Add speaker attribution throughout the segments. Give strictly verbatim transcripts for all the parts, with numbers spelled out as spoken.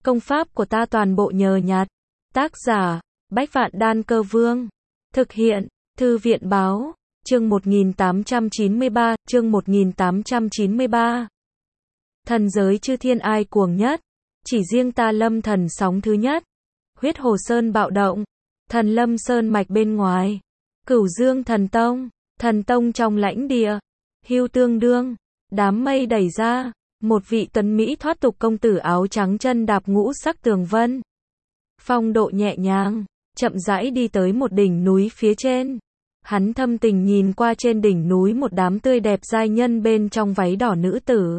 Speaker 1: Công pháp của ta toàn bộ nhờ nhặt. Tác giả, Bách Vạn Đan Cơ Vương. Thực hiện, Thư viện Báo. Chương một nghìn tám trăm chín mươi ba, chương một nghìn tám trăm chín mươi ba. Thần giới chư thiên ai cuồng nhất? Chỉ riêng ta Lâm Thần sóng thứ nhất. Huyết Hồ Sơn bạo động. Thần Lâm Sơn mạch bên ngoài. Cửu Dương Thần Tông. Thần Tông trong lãnh địa. Hưu tương đương. Đám mây đẩy ra. Một vị tuấn Mỹ thoát tục công tử áo trắng chân đạp ngũ sắc tường vân. Phong độ nhẹ nhàng. Chậm rãi đi tới một đỉnh núi phía trên. Hắn thâm tình nhìn qua trên đỉnh núi một đám tươi đẹp giai nhân bên trong váy đỏ nữ tử.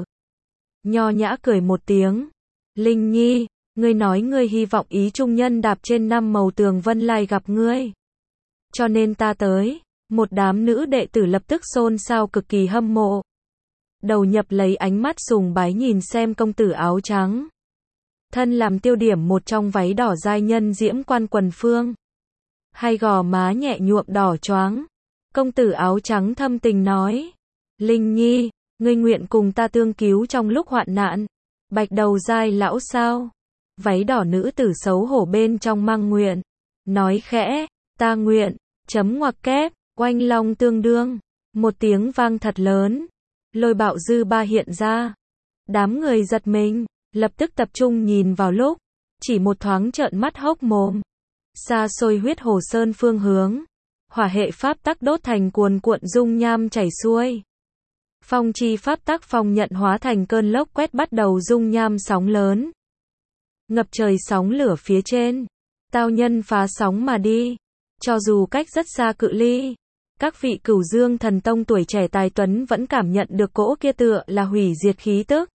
Speaker 1: Nho nhã cười một tiếng. Linh Nhi, ngươi nói ngươi hy vọng ý trung nhân đạp trên năm màu tường vân lai gặp ngươi. Cho nên ta tới. Một đám nữ đệ tử lập tức xôn xao cực kỳ hâm mộ. Đầu nhập lấy ánh mắt sùng bái nhìn xem công tử áo trắng. Thân làm tiêu điểm một trong váy đỏ giai nhân diễm quan quần phương. Hai gò má nhẹ nhuộm đỏ choáng. Công tử áo trắng thâm tình nói. Linh Nhi, ngươi nguyện cùng ta tương cứu trong lúc hoạn nạn. Bạch đầu giai lão sao? Váy đỏ nữ tử xấu hổ bên trong mang nguyện. Nói khẽ, ta nguyện, chấm ngoặc kép, oanh long tương đương. Một tiếng vang thật lớn. Lôi bạo dư ba hiện ra. Đám người giật mình, lập tức tập trung nhìn vào lúc. Chỉ một thoáng trợn mắt hốc mồm. Xa xôi Huyết Hồ Sơn phương hướng. Hỏa hệ pháp tắc đốt thành cuồn cuộn dung nham chảy xuôi. Phong chi pháp tắc phong nhận hóa thành cơn lốc quét bắt đầu dung nham sóng lớn. Ngập trời sóng lửa phía trên. Tao nhân phá sóng mà đi. Cho dù cách rất xa cự ly. Các vị Cửu Dương Thần Tông tuổi trẻ tài tuấn vẫn cảm nhận được cỗ kia tựa là hủy diệt khí tức.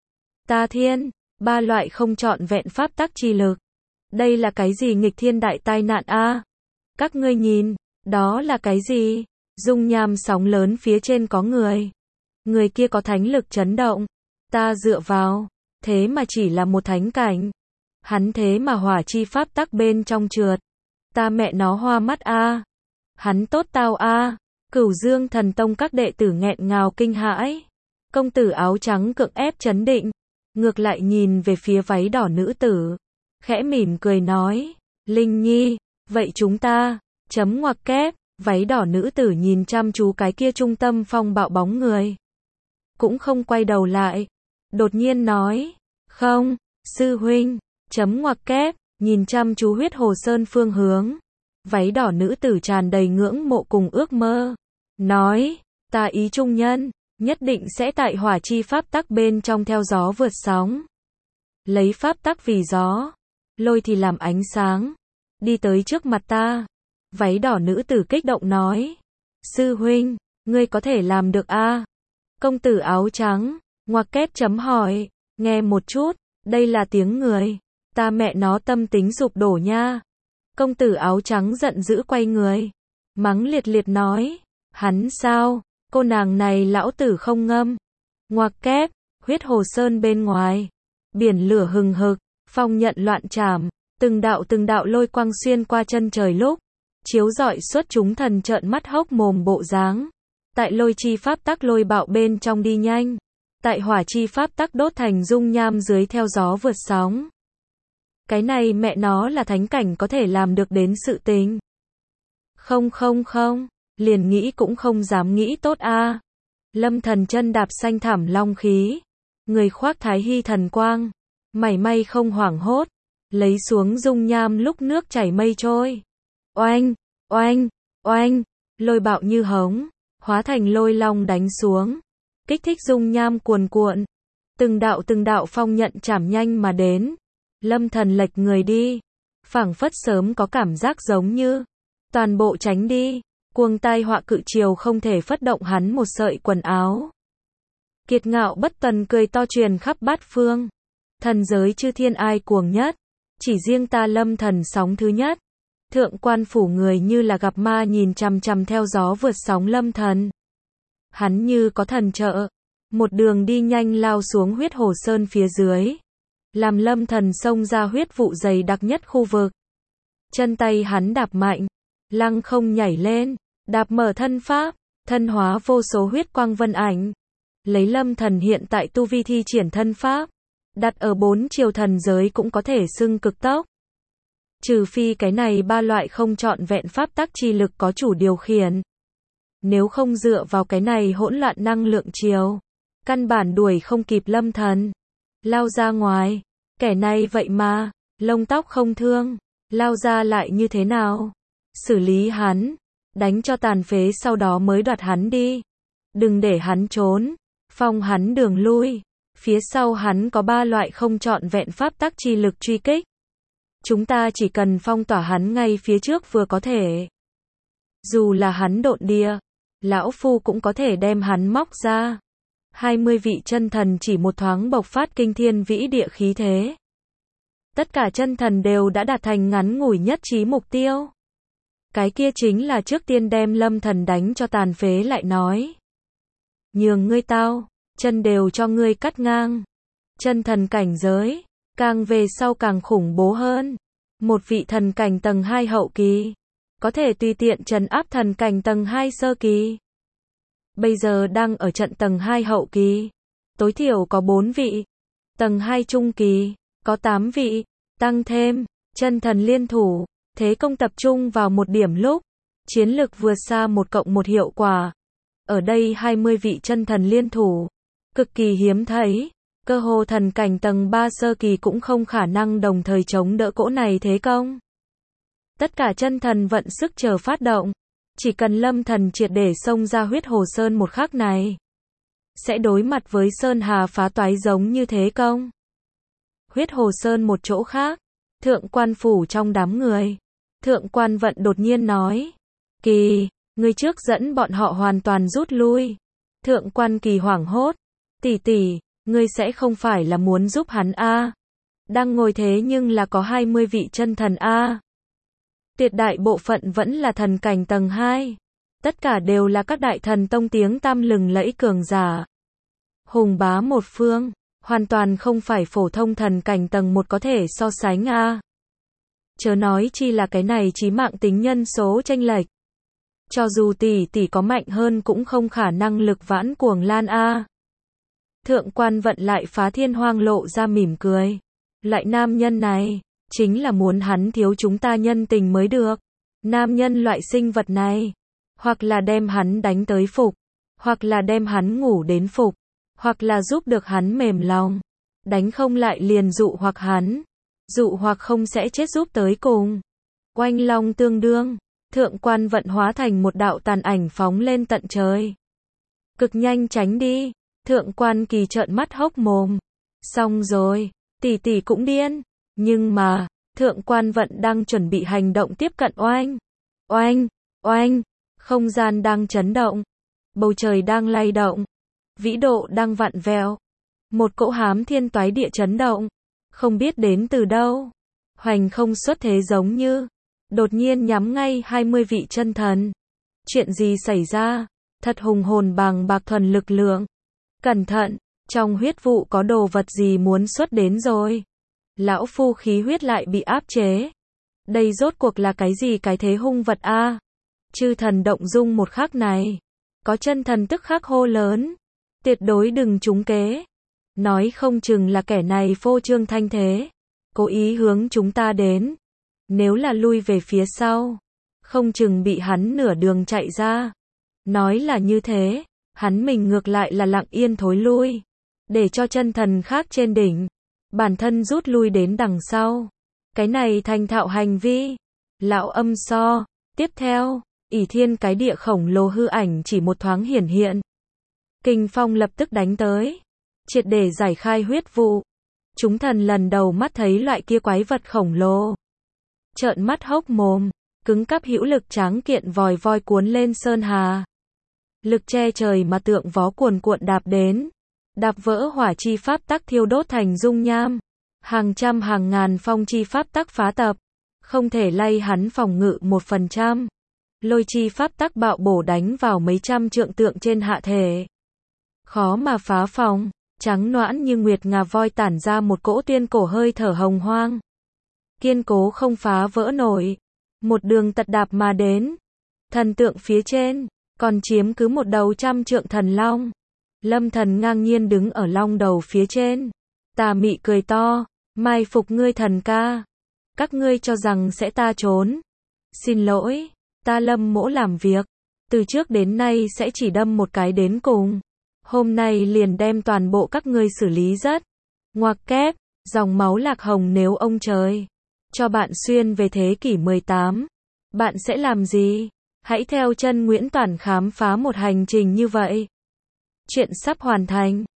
Speaker 1: Ta thiên, ba loại không trọn vẹn pháp tắc chi lực. Đây là cái gì nghịch thiên đại tai nạn a? À? Các ngươi nhìn, đó là cái gì? Dung nham sóng lớn phía trên có người. Người kia có thánh lực chấn động. Ta dựa vào, thế mà chỉ là một thánh cảnh. Hắn thế mà hỏa chi pháp tắc bên trong trượt. Ta mẹ nó hoa mắt a. À? Hắn tốt tao a. À? Cửu Dương Thần Tông các đệ tử nghẹn ngào kinh hãi. Công tử áo trắng cưỡng ép chấn định, ngược lại nhìn về phía váy đỏ nữ tử, khẽ mỉm cười nói, Linh Nhi, vậy chúng ta, chấm ngoặc kép, váy đỏ nữ tử nhìn chăm chú cái kia trung tâm phong bạo bóng người. Cũng không quay đầu lại, đột nhiên nói, không, sư huynh, chấm ngoặc kép, nhìn chăm chú Huyết Hồ Sơn phương hướng. Váy đỏ nữ tử tràn đầy ngưỡng mộ cùng ước mơ. Nói, ta ý trung nhân, nhất định sẽ tại hỏa chi pháp tắc bên trong theo gió vượt sóng. Lấy pháp tắc vì gió, lôi thì làm ánh sáng. Đi tới trước mặt ta. Váy đỏ nữ tử kích động nói. Sư huynh, ngươi có thể làm được a? À? Công tử áo trắng, ngoặc kép chấm hỏi. Nghe một chút, đây là tiếng người. Ta mẹ nó tâm tính sụp đổ nha. Công tử áo trắng giận dữ quay người. Mắng liệt liệt nói. Hắn sao? Cô nàng này lão tử không ngâm. Ngoặc kép, Huyết Hồ Sơn bên ngoài. Biển lửa hừng hực, phong nhận loạn trảm. Từng đạo từng đạo lôi quang xuyên qua chân trời lúc. Chiếu rọi xuất chúng thần trợn mắt hốc mồm bộ dáng. Tại lôi chi pháp tắc lôi bạo bên trong đi nhanh. Tại hỏa chi pháp tắc đốt thành dung nham dưới theo gió vượt sóng. Cái này mẹ nó là thánh cảnh có thể làm được đến sự tình. Không không không, liền nghĩ cũng không dám nghĩ tốt a. À. Lâm Thần chân đạp xanh thảm long khí, người khoác thái hy thần quang, mảy may không hoảng hốt, lấy xuống dung nham lúc nước chảy mây trôi. Oanh, oanh, oanh, lôi bạo như hống, hóa thành lôi long đánh xuống, kích thích dung nham cuồn cuộn. Từng đạo từng đạo phong nhận chảm nhanh mà đến. Lâm Thần lệch người đi, phảng phất sớm có cảm giác giống như toàn bộ tránh đi, cuồng tai họa cự triều không thể phất động hắn một sợi quần áo. Kiệt ngạo bất tuần cười to truyền khắp bát phương. Thần giới chư thiên ai cuồng nhất? Chỉ riêng ta Lâm Thần sóng thứ nhất. Thượng quan phủ người như là gặp ma nhìn chằm chằm theo gió vượt sóng Lâm Thần. Hắn như có thần trợ, một đường đi nhanh lao xuống Huyết Hồ Sơn phía dưới. Làm Lâm Thần xông ra huyết vụ dày đặc nhất khu vực. Chân tay hắn đạp mạnh, lăng không nhảy lên, đạp mở thân pháp, thân hóa vô số huyết quang vân ảnh. Lấy Lâm Thần hiện tại tu vi thi triển thân pháp, đặt ở bốn chiều thần giới cũng có thể xưng cực tốc. Trừ phi cái này ba loại không trọn vẹn pháp tắc chi lực có chủ điều khiển. Nếu không dựa vào cái này hỗn loạn năng lượng chiều, căn bản đuổi không kịp Lâm Thần. Lao ra ngoài, kẻ này vậy mà, lông tóc không thương, lao ra lại như thế nào? Xử lý hắn, đánh cho tàn phế sau đó mới đoạt hắn đi. Đừng để hắn trốn, phong hắn đường lui. Phía sau hắn có ba loại không trọn vẹn pháp tắc chi lực truy kích. Chúng ta chỉ cần phong tỏa hắn ngay phía trước vừa có thể. Dù là hắn độn địa, lão phu cũng có thể đem hắn móc ra. hai mươi vị chân thần chỉ một thoáng bộc phát kinh thiên vĩ địa khí thế. Tất cả chân thần đều đã đạt thành ngắn ngủi nhất trí mục tiêu. Cái kia chính là trước tiên đem Lâm Thần đánh cho tàn phế lại nói. Nhường ngươi tao, chân đều cho ngươi cắt ngang. Chân thần cảnh giới, càng về sau càng khủng bố hơn. Một vị thần cảnh tầng hai hậu kỳ, có thể tùy tiện trấn áp thần cảnh tầng hai sơ kỳ. Bây giờ đang ở trận tầng hai hậu kỳ, tối thiểu có bốn vị. Tầng hai trung kỳ, có tám vị, tăng thêm, chân thần liên thủ, thế công tập trung vào một điểm lúc, chiến lực vượt xa một cộng một hiệu quả. Ở đây hai mươi vị chân thần liên thủ, cực kỳ hiếm thấy, cơ hồ thần cảnh tầng ba sơ kỳ cũng không khả năng đồng thời chống đỡ cỗ này thế công. Tất cả chân thần vận sức chờ phát động, chỉ cần Lâm Thần triệt để xông ra huyết hồ sơn một khắc này, sẽ đối mặt với sơn hà phá toái giống như thế công. Huyết hồ sơn một chỗ khác, thượng quan phủ trong đám người, thượng quan vận đột nhiên nói, Kỳ, ngươi trước dẫn bọn họ hoàn toàn rút lui. Thượng quan Kỳ hoảng hốt, tỷ tỷ, ngươi sẽ không phải là muốn giúp hắn a? Đang ngồi thế nhưng là có hai mươi vị chân thần a. Tuyệt đại bộ phận vẫn là thần cảnh tầng hai. Tất cả đều là các đại thần tông tiếng tăm lừng lẫy cường giả. Hùng bá một phương, hoàn toàn không phải phổ thông thần cảnh tầng một có thể so sánh a. Chớ nói chi là cái này chí mạng tính nhân số chênh lệch. Cho dù tỷ tỷ có mạnh hơn cũng không khả năng lực vãn Cuồng Lan a. Thượng quan vận lại phá thiên hoang lộ ra mỉm cười. Lại nam nhân này, chính là muốn hắn thiếu chúng ta nhân tình mới được. Nam nhân loại sinh vật này, hoặc là đem hắn đánh tới phục, hoặc là đem hắn ngủ đến phục, hoặc là giúp được hắn mềm lòng. Đánh không lại liền dụ hoặc hắn, dụ hoặc không sẽ chết giúp tới cùng. Oanh long tương đương, thượng quan vận hóa thành một đạo tàn ảnh phóng lên tận trời. Cực nhanh tránh đi, thượng quan Kỳ trợn mắt hốc mồm. Xong rồi, tỷ tỷ cũng điên. Nhưng mà, thượng quan vận đang chuẩn bị hành động tiếp cận oanh. Oanh, oanh, không gian đang chấn động. Bầu trời đang lay động. Vĩ độ đang vặn vẹo. Một cỗ hám thiên toái địa chấn động. Không biết đến từ đâu. Hoành không xuất thế giống như. Đột nhiên nhắm ngay hai mươi vị chân thần. Chuyện gì xảy ra? Thật hùng hồn bàng bạc thuần lực lượng. Cẩn thận, trong huyết vụ có đồ vật gì muốn xuất đến rồi. Lão phu khí huyết lại bị áp chế. Đây rốt cuộc là cái gì cái thế hung vật a? Chư thần động dung một khắc này. Có chân thần tức khắc hô lớn. Tuyệt đối đừng trúng kế. Nói không chừng là kẻ này phô trương thanh thế. Cố ý hướng chúng ta đến. Nếu là lui về phía sau, không chừng bị hắn nửa đường chạy ra. Nói là như thế, hắn mình ngược lại là lặng yên thối lui. Để cho chân thần khác trên đỉnh. Bản thân rút lui đến đằng sau. Cái này thành thạo hành vi. Lão âm so. Tiếp theo, ỷ thiên cái địa khổng lồ hư ảnh chỉ một thoáng hiển hiện. Kinh phong lập tức đánh tới. Triệt để giải khai huyết vụ. Chúng thần lần đầu mắt thấy loại kia quái vật khổng lồ. Trợn mắt hốc mồm. Cứng cáp hữu lực tráng kiện vòi voi cuốn lên sơn hà. Lực che trời mà tượng vó cuồn cuộn đạp đến. Đạp vỡ hỏa chi pháp tắc thiêu đốt thành dung nham. Hàng trăm hàng ngàn phong chi pháp tắc phá tập. Không thể lay hắn phòng ngự một phần trăm. Lôi chi pháp tắc bạo bổ đánh vào mấy trăm trượng tượng trên hạ thể. Khó mà phá phòng. Trắng noãn như nguyệt ngà voi tản ra một cỗ tuyên cổ hơi thở hồng hoang. Kiên cố không phá vỡ nổi. Một đường tật đạp mà đến. Thần tượng phía trên, còn chiếm cứ một đầu trăm trượng thần long. Lâm Thần ngang nhiên đứng ở long đầu phía trên. Tà Mị cười to, mai phục ngươi thần ca. Các ngươi cho rằng sẽ ta trốn. Xin lỗi, ta Lâm Mỗ làm việc. Từ trước đến nay sẽ chỉ đâm một cái đến cùng. Hôm nay liền đem toàn bộ các ngươi xử lý rất. Ngoặc kép, dòng máu lạc hồng nếu ông trời cho bạn xuyên về thế kỷ mười tám. Bạn sẽ làm gì? Hãy theo chân Nguyễn Toản khám phá một hành trình như vậy. Chuyện sắp hoàn thành.